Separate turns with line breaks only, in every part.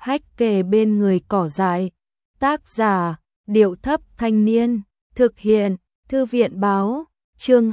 hách kề bên người cỏ dại. Tác giả, Điệu Thấp Thanh Niên. Thực hiện, Thư viện Báo. Chương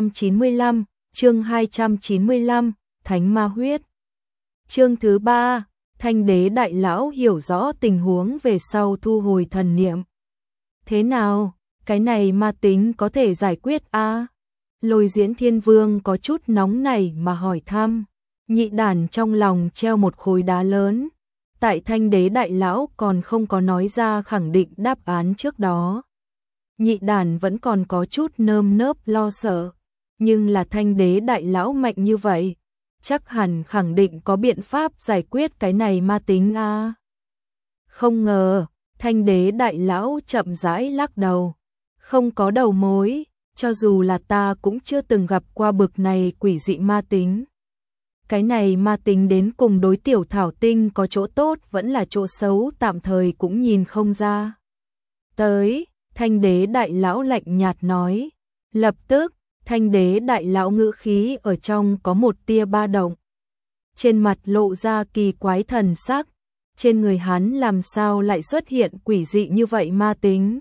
295, Thánh Ma Huyết. Chương thứ 3, Thanh Đế Đại Lão hiểu rõ tình huống về sau thu hồi thần niệm. Thế nào, cái này ma tính có thể giải quyết a? Lôi Diễn Thiên Vương có chút nóng nảy mà hỏi thăm. Nhị đàn trong lòng treo một khối đá lớn. Tại Thanh Đế Đại Lão còn không có nói ra khẳng định đáp án trước đó. Nhị đàn vẫn còn có chút nơm nớp lo sợ. Nhưng là Thanh Đế Đại Lão mạnh như vậy, chắc hẳn khẳng định có biện pháp giải quyết cái này ma tính a. Không ngờ, Thanh Đế Đại Lão chậm rãi lắc đầu. Không có đầu mối, cho dù là ta cũng chưa từng gặp qua bực này quỷ dị ma tính. Cái này ma tính đến cùng đối tiểu thảo tinh có chỗ tốt vẫn là chỗ xấu tạm thời cũng nhìn không ra. Tới, Thanh Đế Đại Lão lạnh nhạt nói. Lập tức, Thanh Đế Đại Lão ngữ khí ở trong có một tia ba động. Trên mặt lộ ra kỳ quái thần sắc. Trên người hắn làm sao lại xuất hiện quỷ dị như vậy ma tính.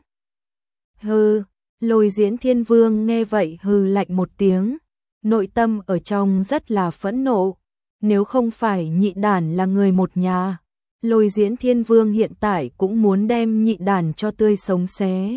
Hừ, Lôi Diễn Thiên Vương nghe vậy hừ lạnh một tiếng. Nội tâm ở trong rất là phẫn nộ. Nếu không phải nhị đàn là người một nhà, Lôi Diễn Thiên Vương hiện tại cũng muốn đem nhị đàn cho tươi sống xé.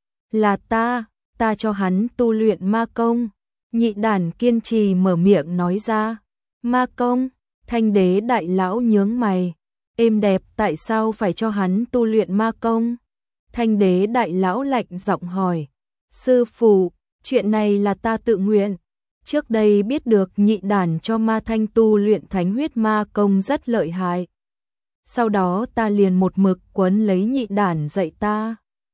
Là ta cho hắn tu luyện ma công. Nhị đàn kiên trì mở miệng nói ra. Ma công? Thanh Đế Đại Lão nhướng mày. Êm đẹp, tại sao phải cho hắn tu luyện ma công? Thanh Đế Đại Lão lạnh giọng hỏi. Sư phụ, chuyện này là ta tự nguyện. Trước đây biết được nhị đàn cho ma thanh tu luyện thánh huyết ma công rất lợi hại. Sau đó ta liền một mực cuốn lấy nhị đàn dạy ta.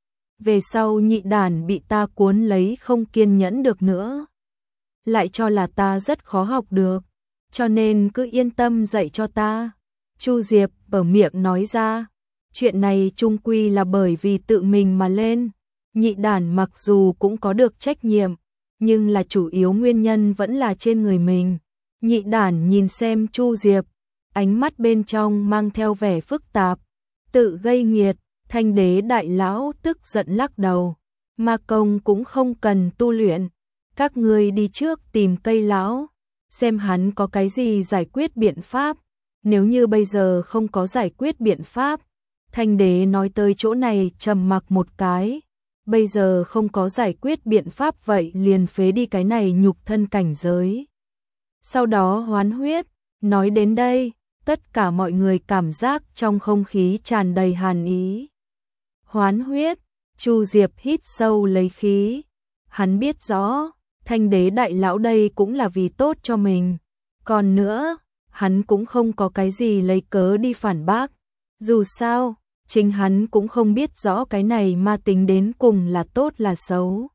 Về sau nhị đàn bị ta cuốn lấy không kiên nhẫn được nữa. Lại cho là ta rất khó học được, cho nên cứ yên tâm dạy cho ta. Chu Diệp bở miệng nói ra. Chuyện này chung quy là bởi vì tự mình mà lên. Nhị đàn mặc dù cũng có được trách nhiệm, nhưng là chủ yếu nguyên nhân vẫn là trên người mình. Nhị đàn nhìn xem Chu Diệp, ánh mắt bên trong mang theo vẻ phức tạp. Tự gây nghiệt. Thanh Đế Đại Lão tức giận lắc đầu. Ma công cũng không cần tu luyện. Các ngươi đi trước tìm Cây Lão, xem hắn có cái gì giải quyết biện pháp. Nếu như bây giờ không có giải quyết biện pháp. Thanh Đế nói tới chỗ này trầm mặc một cái. Bây giờ không có giải quyết biện pháp vậy liền phế đi cái này nhục thân cảnh giới. Sau đó hoán huyết. Nói đến đây, tất cả mọi người cảm giác trong không khí tràn đầy hàn ý. Hoán huyết. Chu Diệp hít sâu lấy khí. Hắn biết rõ, Thanh Đế Đại Lão đây cũng là vì tốt cho mình. Còn nữa, hắn cũng không có cái gì lấy cớ đi phản bác. Dù sao, chính hắn cũng không biết rõ cái này ma tính đến cùng là tốt là xấu.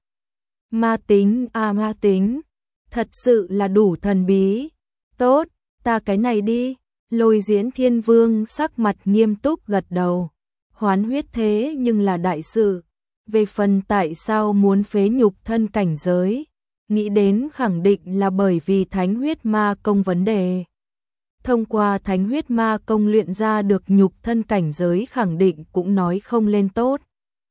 Ma tính ma tính, thật sự là đủ thần bí. Tốt, ta cái này đi. Lôi Diễn Thiên Vương sắc mặt nghiêm túc gật đầu. Hoán huyết thế nhưng là đại sự. Về phần tại sao muốn phế nhục thân cảnh giới, nghĩ đến khẳng định là bởi vì thánh huyết ma công vấn đề. Thông qua thánh huyết ma công luyện ra được nhục thân cảnh giới khẳng định cũng nói không lên tốt.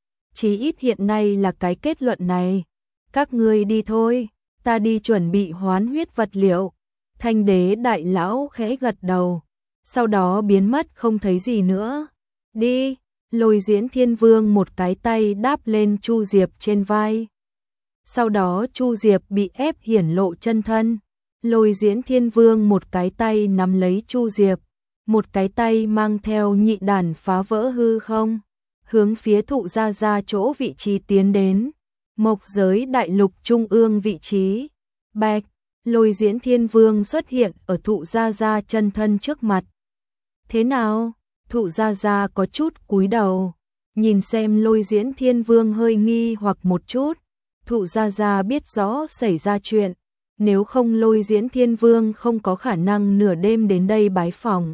Chí ít hiện nay là cái kết luận này. Các ngươi đi thôi, ta đi chuẩn bị hoán huyết vật liệu. Thanh Đế Đại Lão khẽ gật đầu, sau đó biến mất không thấy gì nữa. Đi. Lôi Diễn Thiên Vương một cái tay đáp lên Chu Diệp trên vai. Sau đó Chu Diệp bị ép hiển lộ chân thân. Lôi Diễn Thiên Vương một cái tay nắm lấy Chu Diệp, một cái tay mang theo nhị đàn phá vỡ hư không, hướng phía Thụ Gia Gia chỗ vị trí tiến đến. Mộc Giới Đại Lục trung ương vị trí. Bạch, Lôi Diễn Thiên Vương xuất hiện ở Thụ Gia Gia chân thân trước mặt. Thế nào? Thụ Gia Gia có chút cúi đầu, nhìn xem Lôi Diễn Thiên Vương hơi nghi hoặc một chút. Thụ Gia Gia biết rõ xảy ra chuyện, nếu không Lôi Diễn Thiên Vương không có khả năng nửa đêm đến đây bái phòng.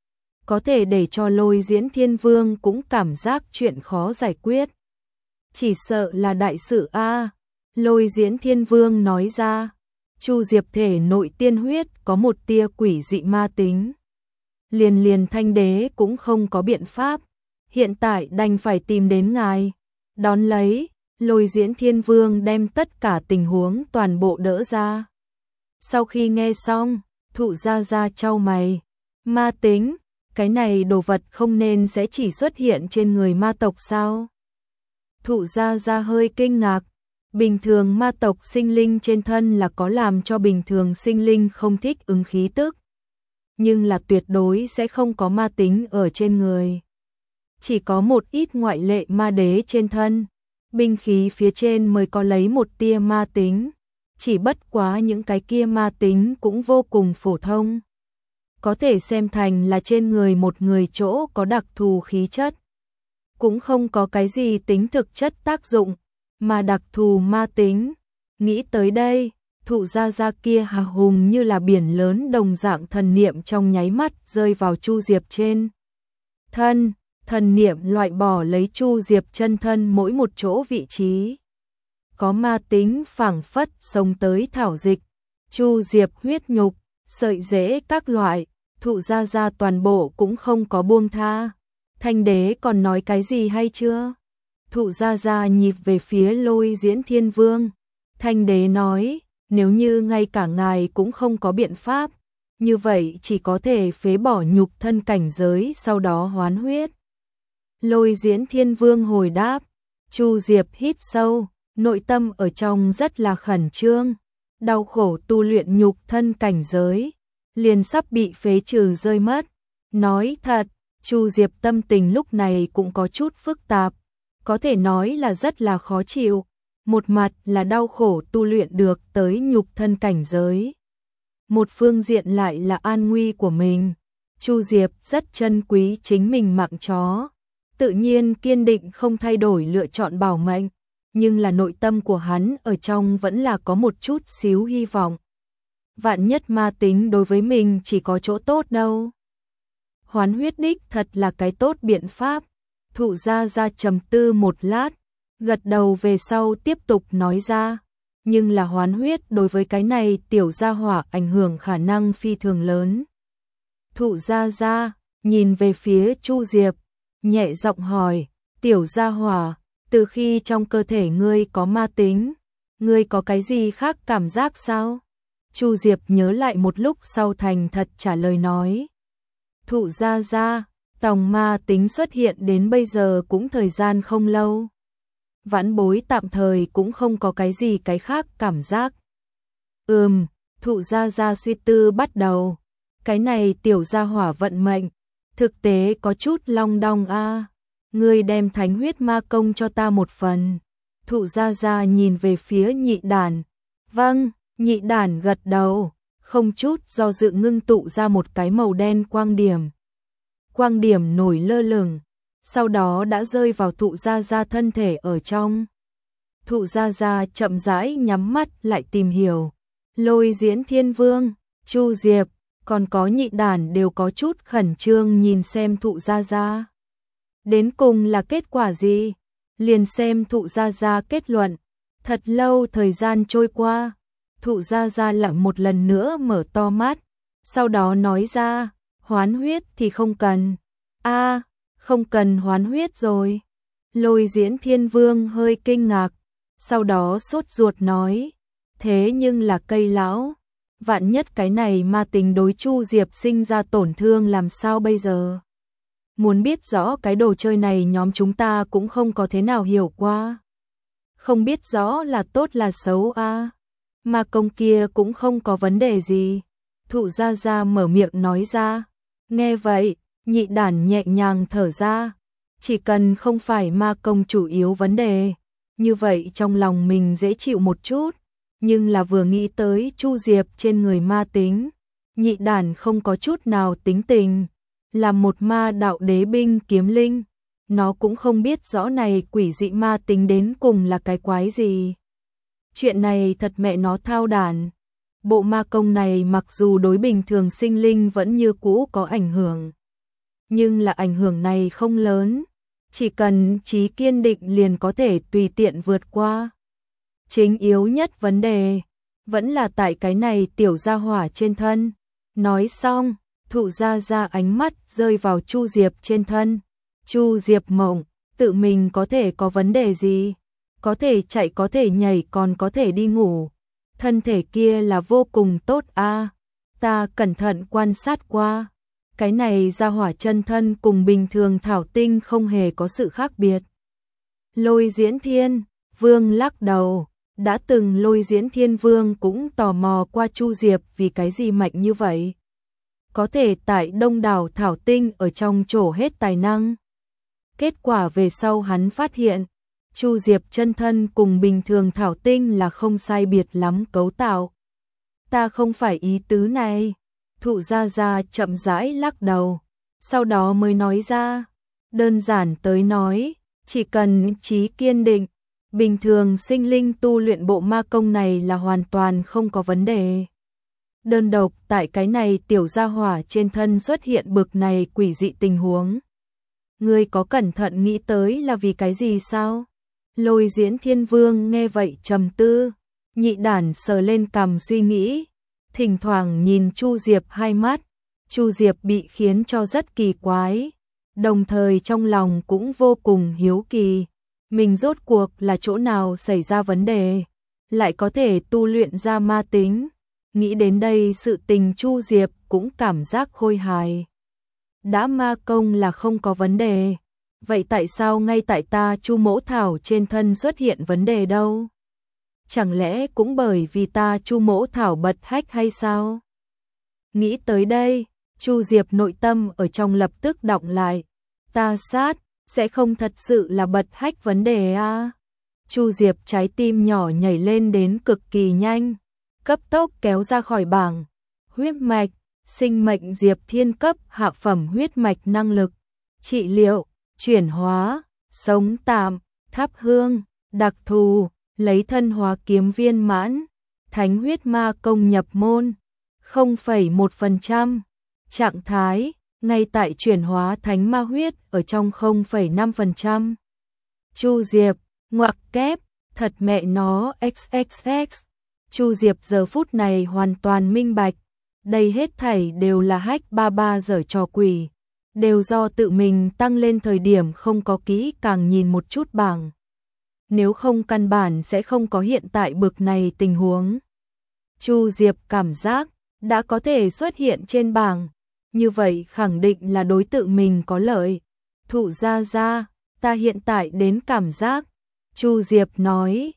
Có thể để cho Lôi Diễn Thiên Vương cũng cảm giác chuyện khó giải quyết. Chỉ sợ là đại sự a. Lôi Diễn Thiên Vương nói ra. Chu Diệp thể nội tiên huyết có một tia quỷ dị ma tính. liền Thanh đế cũng không có biện pháp, hiện tại đành phải tìm đến ngài. Đón lấy, Lôi Diễn Thiên Vương đem tất cả tình huống toàn bộ đỡ ra. Sau khi nghe xong, Thụ Gia Gia chau mày, ma tính, cái này đồ vật không nên sẽ chỉ xuất hiện trên người ma tộc sao? Thụ Gia Gia hơi kinh ngạc, bình thường ma tộc sinh linh trên thân là có làm cho bình thường sinh linh không thích ứng khí tức, nhưng là tuyệt đối sẽ không có ma tính ở trên người. Chỉ có một ít ngoại lệ ma đế trên thân, binh khí phía trên mới có lấy một tia ma tính, chỉ bất quá những cái kia ma tính cũng vô cùng phổ thông. Có thể xem thành là trên người một người chỗ có đặc thù khí chất, cũng không có cái gì tính thực chất tác dụng, mà đặc thù ma tính. Nghĩ tới đây, Thụ Gia Gia kia hào hùng như là biển lớn đồng dạng thần niệm trong nháy mắt rơi vào Chu Diệp trên thân, thần niệm loại bỏ lấy Chu Diệp chân thân mỗi một chỗ vị trí. Có ma tính phảng phất xông tới thảo dịch, Chu Diệp huyết nhục, sợi rễ các loại, Thụ Gia Gia toàn bộ cũng không có buông tha. Thanh đế còn nói cái gì hay chưa? Thụ Gia Gia nhịp về phía Lôi Diễn Thiên Vương. Thanh đế nói, nếu như ngay cả ngài cũng không có biện pháp, như vậy chỉ có thể phế bỏ nhục thân cảnh giới sau đó hoán huyết. Lôi Diễn Thiên Vương hồi đáp, Chu Diệp hít sâu, nội tâm ở trong rất là khẩn trương, đau khổ tu luyện nhục thân cảnh giới, liền sắp bị phế trừ rơi mất. Nói thật, Chu Diệp tâm tình lúc này cũng có chút phức tạp, có thể nói là rất là khó chịu. Một mặt là đau khổ tu luyện được tới nhục thân cảnh giới, một phương diện lại là an nguy của mình. Chu Diệp rất trân quý chính mình mạng chó, tự nhiên kiên định không thay đổi lựa chọn bảo mệnh, nhưng là nội tâm của hắn ở trong vẫn là có một chút xíu hy vọng. Vạn nhất ma tính đối với mình chỉ có chỗ tốt đâu. Hoán huyết đích thật là cái tốt biện pháp. Thụ Gia Gia trầm tư một lát, gật đầu về sau tiếp tục nói ra, nhưng là hoán huyết đối với cái này tiểu gia hỏa ảnh hưởng khả năng phi thường lớn. Thụ Gia Gia nhìn về phía Chu Diệp, nhẹ giọng hỏi, tiểu gia hỏa, từ khi trong cơ thể ngươi có ma tính, ngươi có cái gì khác cảm giác sao? Chu Diệp nhớ lại một lúc sau thành thật trả lời nói, Thụ Gia Gia, tòng ma tính xuất hiện đến bây giờ cũng thời gian không lâu. Vãn bối tạm thời cũng không có cái gì cái khác cảm giác. Thụ Gia Gia suy tư bắt đầu. Cái này tiểu gia hỏa vận mệnh, thực tế có chút long đong a. Ngươi đem thánh huyết ma công cho ta một phần. Thụ Gia Gia nhìn về phía Nhị Đản. Vâng, Nhị Đản gật đầu, không chút do dự ngưng tụ ra một cái màu đen quang điểm. Quang điểm nổi lơ lửng, sau đó đã rơi vào Thụ Gia Gia thân thể ở trong. Thụ Gia Gia chậm rãi nhắm mắt lại tìm hiểu. Lôi Diễn Thiên Vương, Chu Diệp, còn có Nhị Đản đều có chút khẩn trương nhìn xem Thụ Gia Gia. Đến cùng là kết quả gì? Liền xem Thụ Gia Gia kết luận. Thật lâu thời gian trôi qua, Thụ Gia Gia lặng một lần nữa mở to mắt, sau đó nói ra, hoán huyết thì không cần. Không cần hoán huyết rồi. Lôi Diễn Thiên Vương hơi kinh ngạc, sau đó sốt ruột nói, thế nhưng là cây lão, vạn nhất cái này ma tính đối Chu Diệp sinh ra tổn thương làm sao bây giờ? Muốn biết rõ cái đồ chơi này nhóm chúng ta cũng không có thế nào hiểu qua. Không biết rõ là tốt là xấu a. Ma công kia cũng không có vấn đề gì. Thụ Gia Gia mở miệng nói ra. Nghe vậy, Nhị Đản nhẹ nhàng thở ra. Chỉ cần không phải ma công chủ yếu vấn đề, như vậy trong lòng mình dễ chịu một chút. Nhưng là vừa nghĩ tới Chu Diệp trên người ma tính, Nhị Đản không có chút nào tính tình. Là một ma đạo đế binh kiếm linh, nó cũng không biết rõ này quỷ dị ma tính đến cùng là cái quái gì. Chuyện này thật mẹ nó thao đản. Bộ ma công này mặc dù đối bình thường sinh linh vẫn như cũ có ảnh hưởng, nhưng là ảnh hưởng này không lớn, chỉ cần chí kiên định liền có thể tùy tiện vượt qua. Chính yếu nhất vấn đề vẫn là tại cái này tiểu gia hỏa trên thân. Nói xong, Thụ Gia Gia ánh mắt rơi vào Chu Diệp trên thân. Chu Diệp mộng, tự mình có thể có vấn đề gì? Có thể chạy, có thể nhảy, còn có thể đi ngủ. Thân thể kia là vô cùng tốt a. Ta cẩn thận quan sát qua. Cái này gia hỏa chân thân cùng bình thường thảo tinh không hề có sự khác biệt. Lôi Diễn Thiên Vương lắc đầu. Đã từng Lôi Diễn Thiên Vương cũng tò mò qua Chu Diệp vì cái gì mạnh như vậy. Có thể tại đông đảo thảo tinh ở trong trổ hết tài năng. Kết quả về sau hắn phát hiện, Chu Diệp chân thân cùng bình thường thảo tinh là không sai biệt lắm cấu tạo. Ta không phải ý tứ này. Thụ Gia Gia chậm rãi lắc đầu, sau đó mới nói ra, đơn giản tới nói, chỉ cần chí kiên định, bình thường sinh linh tu luyện bộ ma công này là hoàn toàn không có vấn đề. Đơn độc tại cái này tiểu gia hỏa trên thân xuất hiện bực này quỷ dị tình huống. Ngươi có cẩn thận nghĩ tới là vì cái gì sao? Lôi Diễn Thiên Vương nghe vậy trầm tư, nhị đản sờ lên cằm suy nghĩ, thỉnh thoảng nhìn Chu Diệp hai mắt. Chu Diệp bị khiến cho rất kỳ quái, đồng thời trong lòng cũng vô cùng hiếu kỳ, mình rốt cuộc là chỗ nào xảy ra vấn đề, lại có thể tu luyện ra ma tính. Nghĩ đến đây sự tình Chu Diệp cũng cảm giác khôi hài. Đã ma công là không có vấn đề, vậy tại sao ngay tại ta Chu Mỗ Thảo trên thân xuất hiện vấn đề đâu? Chẳng lẽ cũng bởi vì ta Chu Mỗ Thảo bật hách hay sao? Nghĩ tới đây, Chu Diệp nội tâm ở trong lập tức đọng lại. Ta sát, sẽ không thật sự là bật hách vấn đề à? Chu Diệp trái tim nhỏ nhảy lên đến cực kỳ nhanh, cấp tốc kéo ra khỏi bảng. Huyết mạch, sinh mệnh Diệp Thiên cấp hạ phẩm huyết mạch năng lực, trị liệu, chuyển hóa, sống tạm, thắp hương, đặc thù, lấy thân hóa kiếm viên mãn, thánh huyết ma công nhập môn, 0,1%, trạng thái, ngay tại chuyển hóa thánh ma huyết ở trong 0,5%. Chu Diệp, ngoặc kép, thật mẹ nó XXX. Chu Diệp giờ phút này hoàn toàn minh bạch, đây hết thảy đều là hách ba ba giở trò quỷ, đều do tự mình tăng lên thời điểm không có kỹ càng nhìn một chút bảng. Nếu không căn bản sẽ không có hiện tại bực này tình huống. Chu Diệp cảm giác đã có thể xuất hiện trên bảng, như vậy khẳng định là đối tượng mình có lợi. Thụ Gia Gia, ta hiện tại đến cảm giác. Chu Diệp nói,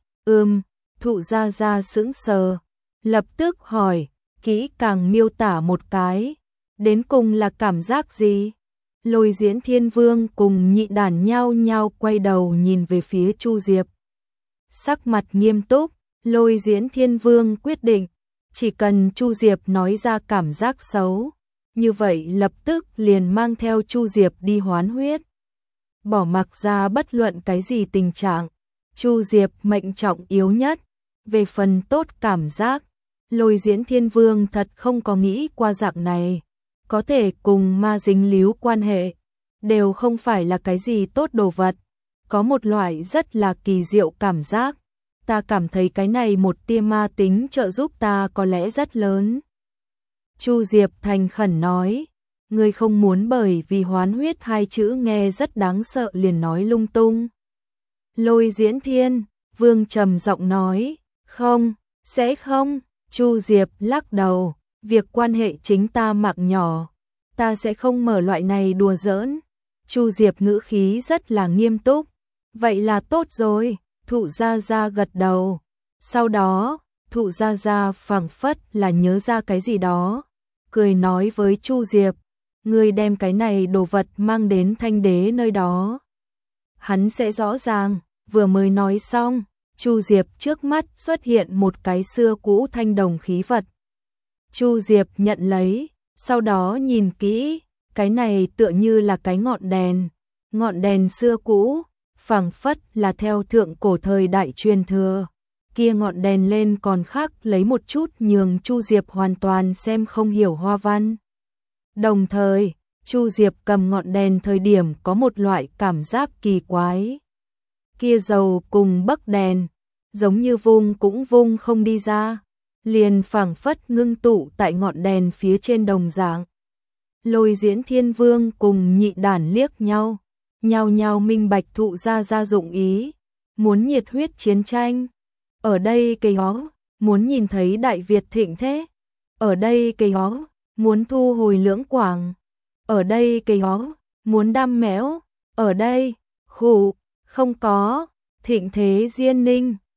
Thụ Gia Gia sững sờ, lập tức hỏi, kỹ càng miêu tả một cái, đến cùng là cảm giác gì? Lôi Diễn Thiên Vương cùng nhị đản nhao nhao quay đầu nhìn về phía Chu Diệp. Sắc mặt nghiêm túc, Lôi Diễn Thiên Vương quyết định, chỉ cần Chu Diệp nói ra cảm giác xấu, như vậy lập tức liền mang theo Chu Diệp đi hoán huyết. Bỏ mặc ra bất luận cái gì tình trạng, Chu Diệp mệnh trọng yếu nhất. Về phần tốt cảm giác, Lôi Diễn Thiên Vương thật không có nghĩ qua dạng này, có thể cùng ma dính líu quan hệ, đều không phải là cái gì tốt đồ vật, có một loại rất là kỳ diệu cảm giác, ta cảm thấy cái này một tia ma tính trợ giúp ta có lẽ rất lớn. Chu Diệp thành khẩn nói, ngươi không muốn bởi vì hoán huyết hai chữ nghe rất đáng sợ liền nói lung tung. Lôi Diễn Thiên Vương trầm giọng nói, không, sẽ không. Chu Diệp lắc đầu, việc quan hệ chính ta mạng nhỏ, ta sẽ không mở loại này đùa giỡn. Chu Diệp ngữ khí rất là nghiêm túc, vậy là tốt rồi. Thụ Gia Gia gật đầu, sau đó Thụ Gia Gia phảng phất là nhớ ra cái gì đó, cười nói với Chu Diệp, ngươi đem cái này đồ vật mang đến Thanh Đế nơi đó, hắn sẽ rõ ràng. Vừa mới nói xong, Chu Diệp trước mắt xuất hiện một cái xưa cũ thanh đồng khí vật. Chu Diệp nhận lấy, sau đó nhìn kỹ, cái này tựa như là cái ngọn đèn xưa cũ, phảng phất là theo thượng cổ thời đại truyền thừa. Kia ngọn đèn lên còn khác lấy một chút nhường Chu Diệp hoàn toàn xem không hiểu hoa văn. Đồng thời, Chu Diệp cầm ngọn đèn thời điểm có một loại cảm giác kỳ quái. Kia dầu cùng bấc đèn, giống như vung cũng vung không đi ra, liền phảng phất ngưng tụ tại ngọn đèn phía trên đồng dạng. Lôi Diễn Thiên Vương cùng Nhị Đản liếc nhau, nhao nhao minh bạch thụ ra dụng ý, muốn nhiệt huyết chiến tranh. Ở đây cây hó, muốn nhìn thấy Đại Việt thịnh thế. Ở đây cây hó, muốn thu hồi Lưỡng Quảng. Ở đây cây hó, muốn đam mẽo. Ở đây, khủ, không có, thịnh thế Diên Ninh.